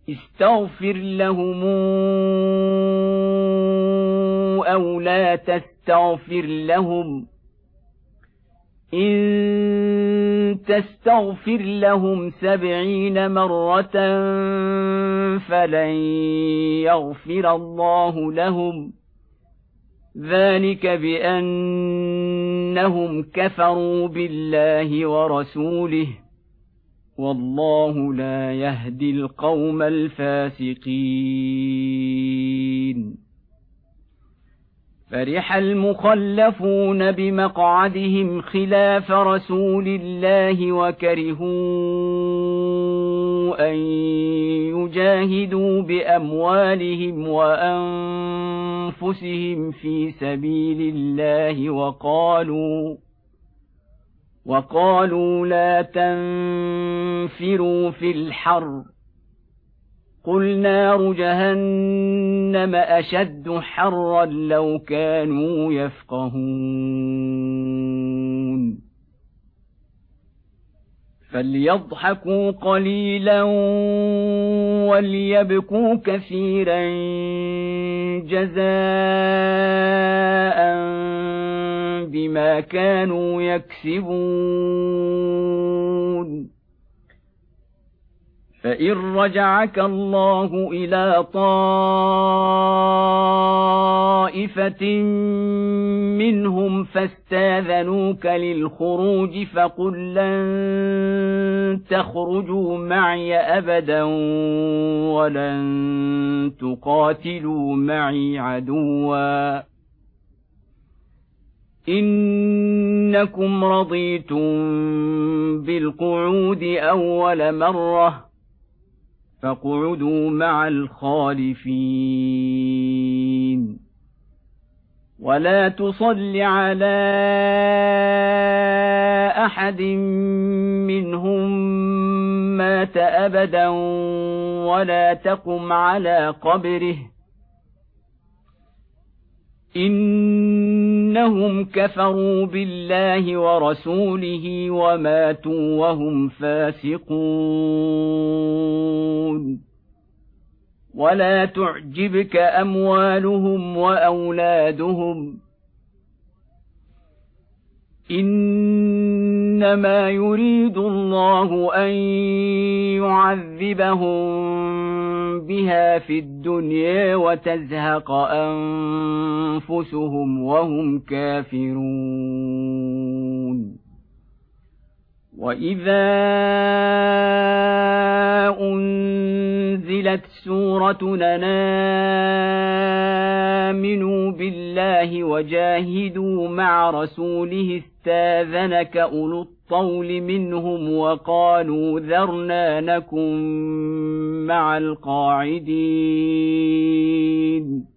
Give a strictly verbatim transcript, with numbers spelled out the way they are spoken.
استغفر لهم أو لا تستغفر لهم إن تستغفر لهم سبعين مرة فلن يغفر الله لهم ذلك بأنهم كفروا بالله ورسوله والله لا يهدي القوم الفاسقين. فرح المخلفون بمقعدهم خلاف رسول الله وكرهوا أن يجاهدوا بأموالهم وأنفسهم في سبيل الله وقالوا وقالوا لا تنفروا في الحر قل نار جهنم أشد حرا لو كانوا يفقهون. فليضحكوا قليلا وليبكوا كثيرا جزاء بما كانوا يكسبون. فإن رجعك الله إلى طائفة منهم فاستاذنوك للخروج فقل لن تخرجوا معي أبدا ولن تقاتلوا معي عدوا إنكم رضيتم بالقعود أول مرة فاقعدوا مع الخالفين ولا تصل على أحد منهم مات أبدا ولا تقم على قبره إنهم كفروا بالله ورسوله وماتوا وهم فاسقون. ولا تعجبك أموالهم وأولادهم إنما يريد الله أن يعذبهم بها في الدنيا وتزهق أنفسهم وهم كافرون. وإذا أنزلت سورة أن آمنوا بالله وجاهدوا مع رسوله استاذنك أولو الطول منهم وقالوا ذرنا نكن مع القاعدين